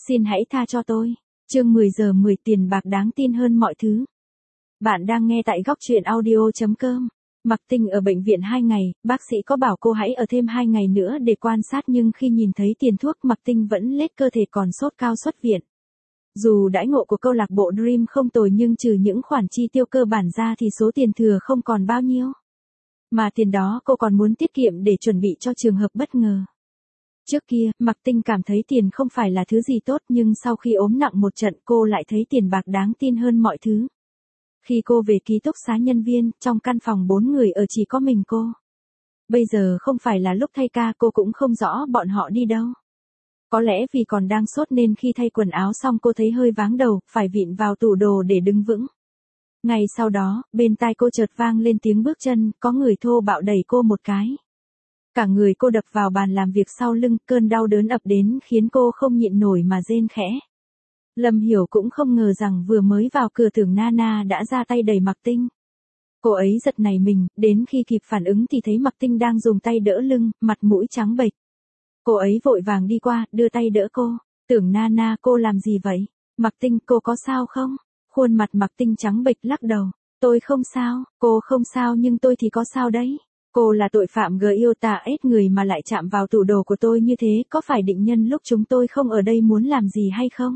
Xin hãy tha cho tôi. Chương 10 giờ 10 tiền bạc đáng tin hơn mọi thứ. Bạn đang nghe tại góc truyện audio.com. Mạc Tinh ở bệnh viện 2 ngày, bác sĩ có bảo cô hãy ở thêm 2 ngày nữa để quan sát nhưng khi nhìn thấy tiền thuốc Mạc Tinh vẫn lết cơ thể còn sốt cao xuất viện. Dù đãi ngộ của câu lạc bộ Dream không tồi nhưng trừ những khoản chi tiêu cơ bản ra thì số tiền thừa không còn bao nhiêu. Mà tiền đó cô còn muốn tiết kiệm để chuẩn bị cho trường hợp bất ngờ. Trước kia, Mạc Tinh cảm thấy tiền không phải là thứ gì tốt nhưng sau khi ốm nặng một trận cô lại thấy tiền bạc đáng tin hơn mọi thứ. Khi cô về ký túc xá nhân viên, trong căn phòng 4 người ở chỉ có mình cô. Bây giờ không phải là lúc thay ca cô cũng không rõ bọn họ đi đâu. Có lẽ vì còn đang sốt nên khi thay quần áo xong cô thấy hơi váng đầu, phải vịn vào tủ đồ để đứng vững. Ngày sau đó, bên tai cô chợt vang lên tiếng bước chân, có người thô bạo đẩy cô một cái. Cả người cô đập vào bàn làm việc sau lưng, cơn đau đớn ập đến khiến cô không nhịn nổi mà rên khẽ. Lâm Hiểu cũng không ngờ rằng vừa mới vào cửa tưởng Nana đã ra tay đẩy Mạc Tinh. Cô ấy giật nảy mình, đến khi kịp phản ứng thì thấy Mạc Tinh đang dùng tay đỡ lưng, mặt mũi trắng bệch. Cô ấy vội vàng đi qua, đưa tay đỡ cô. Tưởng Nana, cô làm gì vậy? Mạc Tinh, cô có sao không? Khuôn mặt Mạc Tinh trắng bệch lắc đầu. Tôi không sao, cô không sao nhưng tôi thì có sao đấy. Cô là tội phạm yêu tà ết người mà lại chạm vào tủ đồ của tôi như thế, có phải định nhân lúc chúng tôi không ở đây muốn làm gì hay không?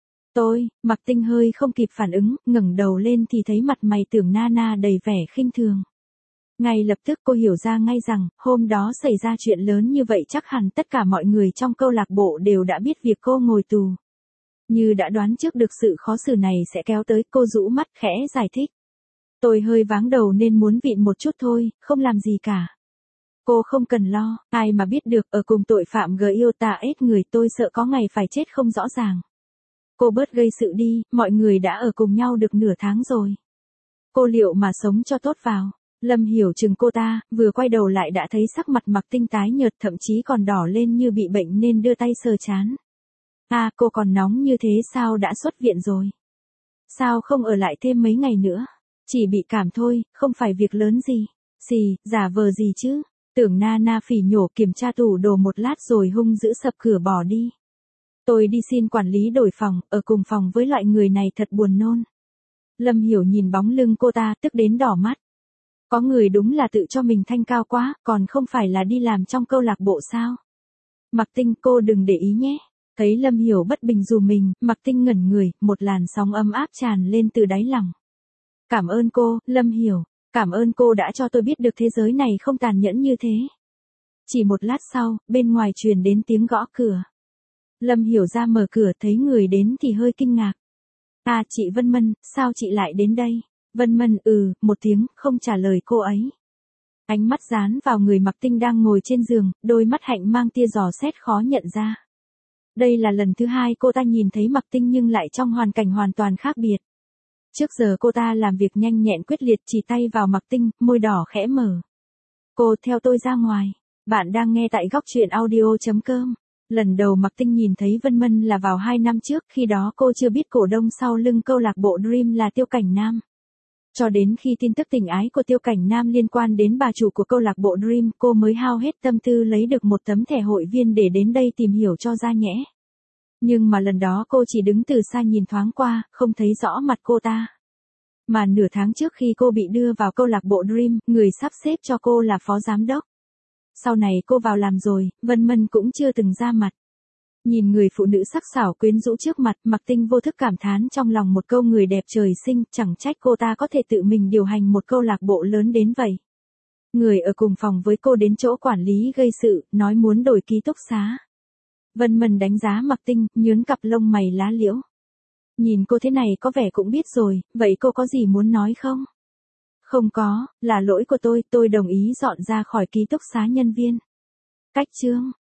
Mạc Tinh hơi không kịp phản ứng, ngẩng đầu lên thì thấy mặt mày tưởng Nana đầy vẻ khinh thường. Ngay lập tức cô hiểu ra ngay rằng, hôm đó xảy ra chuyện lớn như vậy chắc hẳn tất cả mọi người trong câu lạc bộ đều đã biết việc cô ngồi tù. Như đã đoán trước được sự khó xử này sẽ kéo tới, cô rũ mắt khẽ giải thích. Tôi hơi váng đầu nên muốn vịn một chút thôi, không làm gì cả. Cô không cần lo, ai mà biết được ở cùng tội phạm yêu tà ết người tôi sợ có ngày phải chết không rõ ràng. Cô bớt gây sự đi, mọi người đã ở cùng nhau được nửa tháng rồi. Cô liệu mà sống cho tốt vào. Lâm Hiểu chừng cô ta, vừa quay đầu lại đã thấy sắc mặt Mạc Tinh tái nhợt thậm chí còn đỏ lên như bị bệnh nên đưa tay sờ trán. À, cô còn nóng như thế sao đã xuất viện rồi? Sao không ở lại thêm mấy ngày nữa? Chỉ bị cảm thôi, không phải việc lớn gì. Giả vờ gì chứ? Tưởng Nana phỉ nhổ kiểm tra tủ đồ một lát rồi hung dữ sập cửa bỏ đi. Tôi đi xin quản lý đổi phòng, ở cùng phòng với loại người này thật buồn nôn. Lâm Hiểu nhìn bóng lưng cô ta tức đến đỏ mắt. Có người đúng là tự cho mình thanh cao quá, còn không phải là đi làm trong câu lạc bộ sao? Mạc Tinh, cô đừng để ý nhé. Thấy Lâm Hiểu bất bình dù mình, Mạc Tinh ngẩn người, một làn sóng ấm áp tràn lên từ đáy lòng. Cảm ơn cô, Lâm Hiểu. Cảm ơn cô đã cho tôi biết được thế giới này không tàn nhẫn như thế. Chỉ một lát sau, bên ngoài truyền đến tiếng gõ cửa. Lâm Hiểu ra mở cửa thấy người đến thì hơi kinh ngạc. À, chị Vân Mân, sao chị lại đến đây? Vân Mân một tiếng, không trả lời cô ấy. Ánh mắt dán vào người Mạc Tinh đang ngồi trên giường, đôi mắt hạnh mang tia dò xét khó nhận ra. Đây là lần thứ 2 cô ta nhìn thấy Mạc Tinh nhưng lại trong hoàn cảnh hoàn toàn khác biệt. Trước giờ cô ta làm việc nhanh nhẹn quyết liệt chỉ tay vào Mạc Tinh, môi đỏ khẽ mở. Cô theo tôi ra ngoài. Bạn đang nghe tại góc truyện audio.com. Lần đầu Mạc Tinh nhìn thấy Vân Mân là vào 2 năm trước, khi đó cô chưa biết cổ đông sau lưng câu lạc bộ Dream là Tiêu Cảnh Nam. Cho đến khi tin tức tình ái của Tiêu Cảnh Nam liên quan đến bà chủ của câu lạc bộ Dream, cô mới hao hết tâm tư lấy được một tấm thẻ hội viên để đến đây tìm hiểu cho ra nhẽ. Nhưng mà lần đó cô chỉ đứng từ xa nhìn thoáng qua, không thấy rõ mặt cô ta. Mà nửa tháng trước khi cô bị đưa vào câu lạc bộ Dream, người sắp xếp cho cô là phó giám đốc. Sau này cô vào làm rồi, Vân Mân cũng chưa từng ra mặt. Nhìn người phụ nữ sắc sảo quyến rũ trước mặt, Mạc Tinh vô thức cảm thán trong lòng một câu người đẹp trời sinh, chẳng trách cô ta có thể tự mình điều hành một câu lạc bộ lớn đến vậy. Người ở cùng phòng với cô đến chỗ quản lý gây sự, nói muốn đổi ký túc xá. Vân Mân đánh giá Mạc Tinh, nhướng cặp lông mày lá liễu. Nhìn cô thế này có vẻ cũng biết rồi, vậy cô có gì muốn nói không? Không có, là lỗi của tôi đồng ý dọn ra khỏi ký túc xá nhân viên. Cách chương.